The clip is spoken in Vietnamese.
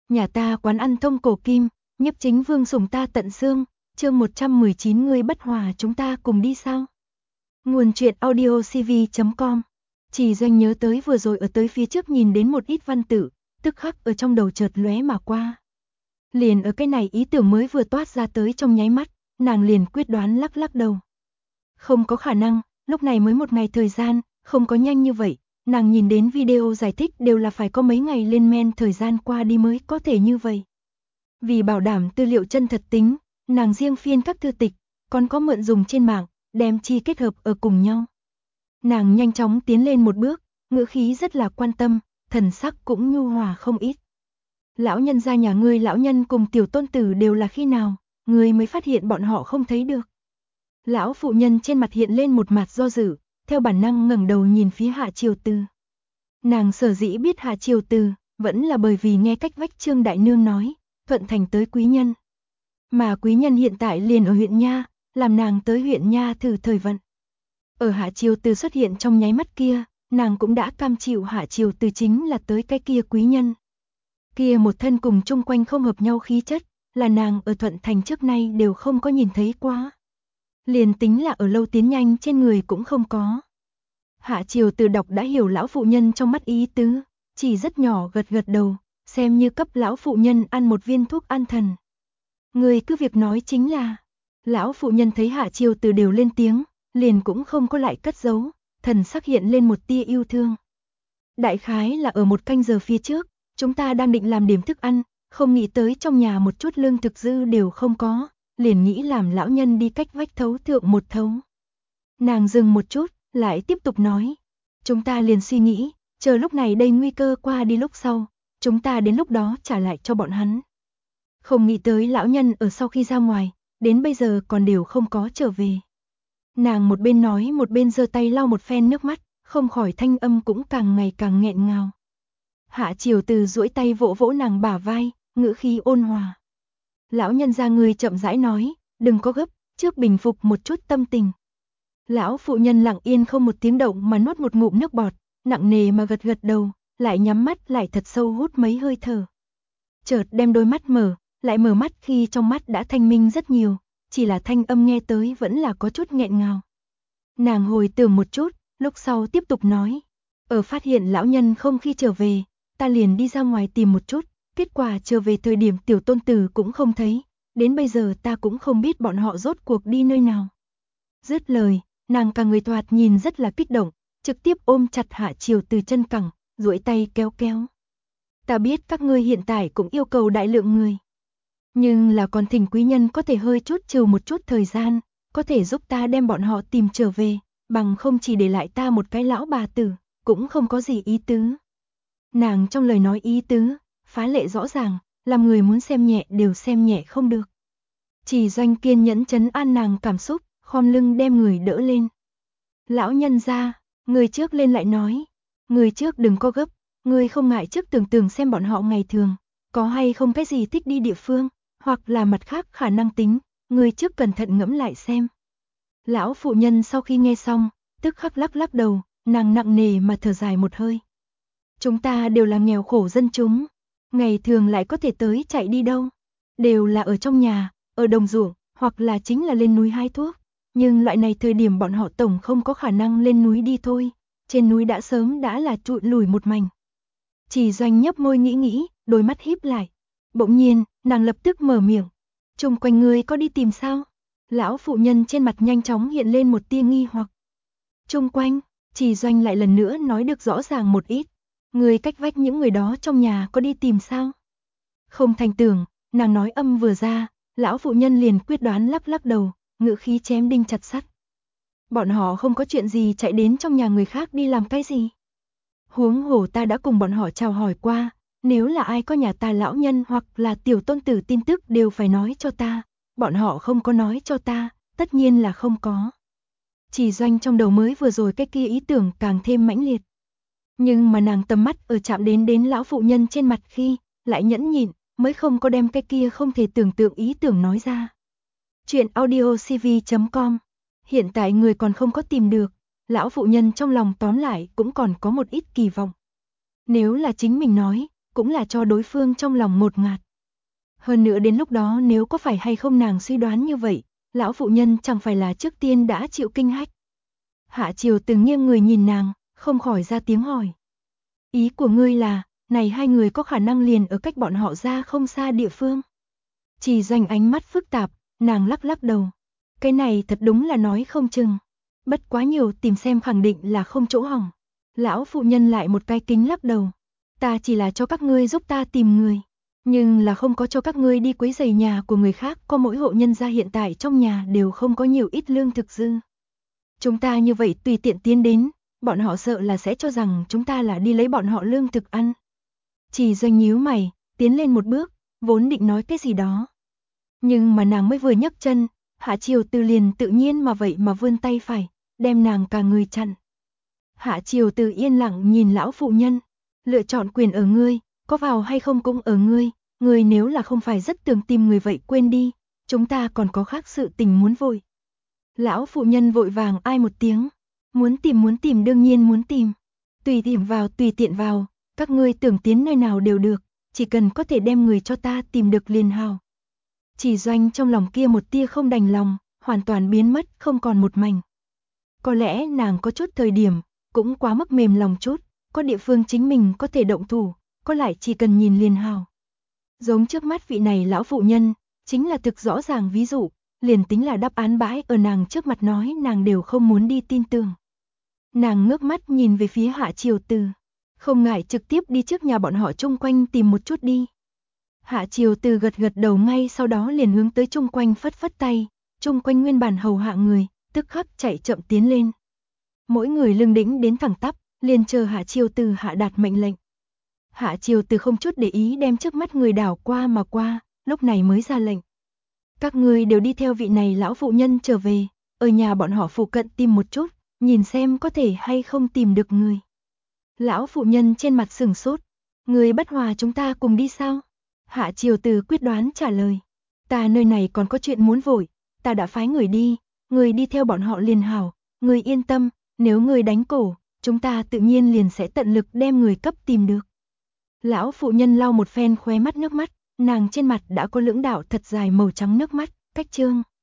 Nhà ta quán ăn thông cổ kim, nhiếp chính vương sủng ta tận xương, chương 119 ngươi bất hòa chúng ta cùng đi sao? Nguồn truyện audiocv.com. Chỉ Doanh nhớ tới vừa rồi ở tới phía trước nhìn đến một ít văn tự, tức khắc ở trong đầu chợt lóe mà qua. Liền ở cái này ý tưởng mới vừa toát ra tới trong nháy mắt, nàng liền quyết đoán lắc lắc đầu. Không có khả năng, lúc này mới một ngày thời gian, không có nhanh như vậy. Nàng nhìn đến video giải thích đều là phải có mấy ngày lên men thời gian qua đi mới có thể như vậy. Vì bảo đảm tư liệu chân thật tính, nàng riêng phiên các thư tịch, còn có mượn dùng trên mạng, đem chi kết hợp ở cùng nhau. Nàng nhanh chóng tiến lên một bước, ngữ khí rất là quan tâm, thần sắc cũng nhu hòa không ít. Lão nhân gia nhà ngươi lão nhân cùng tiểu tôn tử đều là khi nào, ngươi mới phát hiện bọn họ không thấy được. Lão phụ nhân trên mặt hiện lên một mặt do dự, theo bản năng ngẩng đầu nhìn phía Hạ Triều Từ. Nàng sở dĩ biết Hạ Triều Từ, vẫn là bởi vì nghe cách vách Trương Đại Nương nói, Thuận Thành tới quý nhân. Mà quý nhân hiện tại liền ở huyện Nha, làm nàng tới huyện Nha thử thời vận. Ở Hạ Triều Từ xuất hiện trong nháy mắt kia, nàng cũng đã cam chịu Hạ Triều Từ chính là tới cái kia quý nhân. Kia một thân cùng chung quanh không hợp nhau khí chất, là nàng ở Thuận Thành trước nay đều không có nhìn thấy quá. Liền tính là ở lâu tiến nhanh trên người cũng không có. Hạ Triều Từ đọc đã hiểu lão phụ nhân trong mắt ý tứ, chỉ rất nhỏ gật gật đầu, xem như cấp lão phụ nhân ăn một viên thuốc an thần. Người cứ việc nói chính là, lão phụ nhân thấy Hạ Triều Từ đều lên tiếng, liền cũng không có lại cất giấu, thần sắc hiện lên một tia yêu thương. Đại khái là ở một canh giờ phía trước, chúng ta đang định làm điểm thức ăn, không nghĩ tới trong nhà một chút lương thực dư đều không có, liền nghĩ làm lão nhân đi cách vách thấu thượng một thấu. Nàng dừng một chút, lại tiếp tục nói, chúng ta liền suy nghĩ, chờ lúc này đây nguy cơ qua đi lúc sau, chúng ta đến lúc đó trả lại cho bọn hắn. Không nghĩ tới lão nhân ở sau khi ra ngoài, đến bây giờ còn đều không có trở về. Nàng một bên nói một bên giơ tay lau một phen nước mắt, không khỏi thanh âm cũng càng ngày càng nghẹn ngào. Hạ Triều Từ duỗi tay vỗ vỗ nàng bả vai, ngữ khí ôn hòa. Lão nhân gia người chậm rãi nói, đừng có gấp, trước bình phục một chút tâm tình. Lão phụ nhân lặng yên không một tiếng động mà nuốt một ngụm nước bọt, nặng nề mà gật gật đầu, lại nhắm mắt lại thật sâu hút mấy hơi thở. Chợt đem đôi mắt mở, lại mở mắt khi trong mắt đã thanh minh rất nhiều, chỉ là thanh âm nghe tới vẫn là có chút nghẹn ngào. Nàng hồi tưởng một chút, lúc sau tiếp tục nói, ở phát hiện lão nhân không khi trở về, ta liền đi ra ngoài tìm một chút, kết quả trở về thời điểm tiểu tôn tử cũng không thấy, đến bây giờ ta cũng không biết bọn họ rốt cuộc đi nơi nào. Dứt lời, nàng cả người thoạt nhìn rất là kích động, trực tiếp ôm chặt Hạ Triều Từ chân cẳng, duỗi tay kéo kéo. Ta biết các ngươi hiện tại cũng yêu cầu đại lượng người. Nhưng là còn thỉnh quý nhân có thể hơi chút trừ một chút thời gian, có thể giúp ta đem bọn họ tìm trở về, bằng không chỉ để lại ta một cái lão bà tử, cũng không có gì ý tứ. Nàng trong lời nói ý tứ, phá lệ rõ ràng, làm người muốn xem nhẹ đều xem nhẹ không được. Chỉ Doanh kiên nhẫn trấn an nàng cảm xúc, khom lưng đem người đỡ lên. Lão nhân gia, người trước lên lại nói, người trước đừng có gấp, người không ngại trước tưởng xem bọn họ ngày thường, có hay không cái gì thích đi địa phương, hoặc là mặt khác khả năng tính, người trước cẩn thận ngẫm lại xem. Lão phụ nhân sau khi nghe xong, tức khắc lắc lắc đầu, nàng nặng nề mà thở dài một hơi. Chúng ta đều là nghèo khổ dân chúng, ngày thường lại có thể tới chạy đi đâu, đều là ở trong nhà, ở đồng ruộng, hoặc là chính là lên núi hái thuốc, nhưng loại này thời điểm bọn họ tổng không có khả năng lên núi đi thôi, trên núi đã sớm đã là trụi lùi một mảnh. Chỉ Doanh nhấp môi nghĩ, đôi mắt híp lại. Bỗng nhiên, nàng lập tức mở miệng. Chung quanh ngươi có đi tìm sao? Lão phụ nhân trên mặt nhanh chóng hiện lên một tia nghi hoặc. Chung quanh, Chỉ Doanh lại lần nữa nói được rõ ràng một ít. Người cách vách những người đó trong nhà có đi tìm sao? Không thành tưởng, nàng nói âm vừa ra, lão phụ nhân liền quyết đoán lắc lắc đầu, ngữ khí chém đinh chặt sắt. Bọn họ không có chuyện gì chạy đến trong nhà người khác đi làm cái gì. Huống hồ ta đã cùng bọn họ chào hỏi qua, nếu là ai có nhà ta lão nhân hoặc là tiểu tôn tử tin tức đều phải nói cho ta, bọn họ không có nói cho ta, tất nhiên là không có. Chỉ Doanh trong đầu mới vừa rồi cái kia ý tưởng càng thêm mãnh liệt. Nhưng mà nàng tầm mắt ở chạm đến lão phụ nhân trên mặt khi, lại nhẫn nhịn, mới không có đem cái kia không thể tưởng tượng ý tưởng nói ra. Chuyện audiocv.com. Hiện tại người còn không có tìm được, lão phụ nhân trong lòng tóm lại cũng còn có một ít kỳ vọng. Nếu là chính mình nói, cũng là cho đối phương trong lòng ngột ngạt. Hơn nữa đến lúc đó nếu có phải hay không nàng suy đoán như vậy, lão phụ nhân chẳng phải là trước tiên đã chịu kinh hách. Hạ Triều Từ nghiêng người nhìn nàng, không khỏi ra tiếng hỏi. Ý của ngươi là, này hai người có khả năng liền ở cách bọn họ ra không xa địa phương? Chỉ Doanh ánh mắt phức tạp, nàng lắc lắc đầu. Cái này thật đúng là nói không chừng. Bất quá nhiều tìm xem khẳng định là không chỗ hỏng. Lão phụ nhân lại một cái kính lắc đầu. Ta chỉ là cho các ngươi giúp ta tìm người. Nhưng là không có cho các ngươi đi quấy rầy nhà của người khác, có mỗi hộ nhân gia hiện tại trong nhà đều không có nhiều ít lương thực dư. Chúng ta như vậy tùy tiện tiến đến, bọn họ sợ là sẽ cho rằng chúng ta là đi lấy bọn họ lương thực ăn. Chỉ Doanh nhíu mày, tiến lên một bước, vốn định nói cái gì đó. Nhưng mà nàng mới vừa nhấc chân, Hạ Triều Từ liền tự nhiên mà vậy mà vươn tay phải, đem nàng cả người chặn. Hạ Triều Từ yên lặng nhìn lão phụ nhân, lựa chọn quyền ở ngươi, có vào hay không cũng ở ngươi, ngươi nếu là không phải rất tưởng tìm người vậy quên đi, chúng ta còn có khác sự tình muốn vội. Lão phụ nhân vội vàng ai một tiếng, muốn tìm đương nhiên muốn tìm, tùy tiện vào, các ngươi tưởng tiến nơi nào đều được, chỉ cần có thể đem người cho ta tìm được liền hào. Chỉ Doanh trong lòng kia một tia không đành lòng, hoàn toàn biến mất không còn một mảnh. Có lẽ nàng có chút thời điểm, cũng quá mức mềm lòng chút, có địa phương chính mình có thể động thủ, có lại chỉ cần nhìn liền hào. Giống trước mắt vị này lão phụ nhân, chính là thực rõ ràng ví dụ, liền tính là đáp án bãi ở nàng trước mặt nói nàng đều không muốn đi tin tưởng. Nàng ngước mắt nhìn về phía Hạ Triều Từ, không ngại trực tiếp đi trước nhà bọn họ chung quanh tìm một chút đi. Hạ Triều Từ gật gật đầu ngay sau đó liền hướng tới chung quanh phất phất tay, chung quanh nguyên bản hầu hạ người, tức khắc chạy chậm tiến lên. Mỗi người lưng đĩnh đến thẳng tắp, liền chờ Hạ Triều Từ hạ đạt mệnh lệnh. Hạ Triều Từ không chút để ý đem trước mắt người đảo qua mà qua, lúc này mới ra lệnh. Các ngươi đều đi theo vị này lão phụ nhân trở về, ở nhà bọn họ phụ cận tìm một chút, nhìn xem có thể hay không tìm được người. Lão phụ nhân trên mặt sừng sốt, người Bất Hòa chúng ta cùng đi sao? Hạ Triều Từ quyết đoán trả lời, ta nơi này còn có chuyện muốn vội, ta đã phái người đi theo bọn họ liền hảo, người yên tâm, nếu người đánh cổ, chúng ta tự nhiên liền sẽ tận lực đem người cấp tìm được. Lão phụ nhân lau một phen khóe mắt nước mắt, nàng trên mặt đã có lưỡng đạo thật dài màu trắng nước mắt, cách trương.